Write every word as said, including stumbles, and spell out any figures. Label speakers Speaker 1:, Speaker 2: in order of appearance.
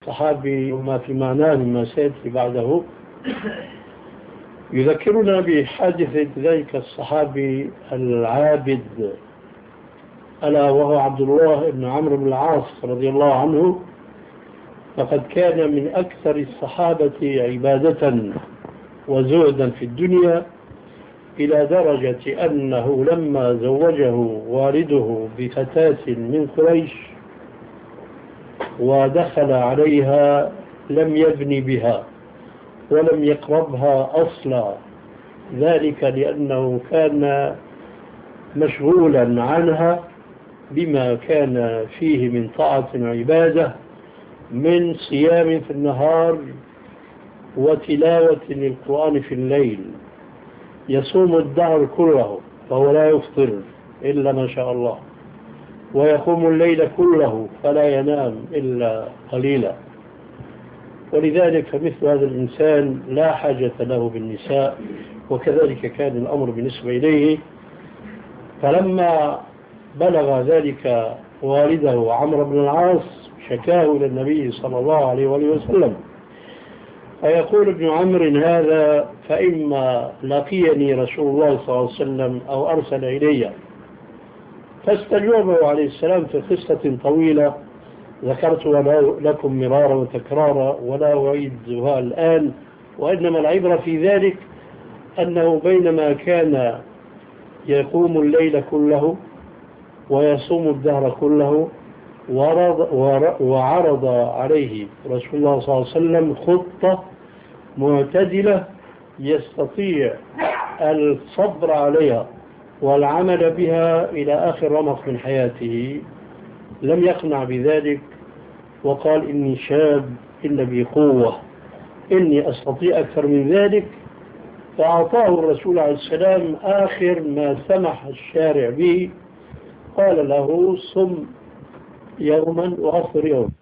Speaker 1: الصحابي وما في معناه مما سيأتي بعده يذكرنا بحادثة ذلك الصحابي العابد ألا وهو عبد الله بن عمرو بن العاص رضي الله عنه. فقد كان من أكثر الصحابة عبادة وزهدا في الدنيا، إلى درجة أنه لما زوجه والده بفتاة من قريش ودخل عليها لم يبني بها ولم يقربها أصلا، ذلك لأنه كان مشغولا عنها بما كان فيه من طاعة عبادة، من صيام في النهار وتلاوة للقرآن في الليل، يصوم الدهر كله فهو لا يفطر إلا ما شاء الله، ويقوم الليل كله فلا ينام إلا قليلا. ولذلك فمثل هذا الإنسان لا حاجة له بالنساء، وكذلك كان الأمر بالنسبة إليه. فلما بلغ ذلك والده عمرو بن العاص شكاه إلى النبي صلى الله عليه وسلم، فيقول ابن عمرو هذا فإما لقيني رسول الله صلى الله عليه وسلم أو أرسل إلي، فاستجابه عليه السلام في قصة طويلة ذكرتها لكم مرارا وتكرارا ولا أعيدها الآن، وإنما العبرة في ذلك أنه بينما كان يقوم الليل كله ويصوم الدهر كله وعرض عليه رسول الله صلى الله عليه وسلم خطة معتدلة يستطيع الصبر عليها والعمل بها إلى آخر رمق من حياته، لم يقنع بذلك وقال إني شاب إن بي قوة، إني أستطيع أكثر من ذلك. فأعطاه الرسول عليه السلام آخر ما سمح الشارع به، قال له صم يوما وأفطر يوم.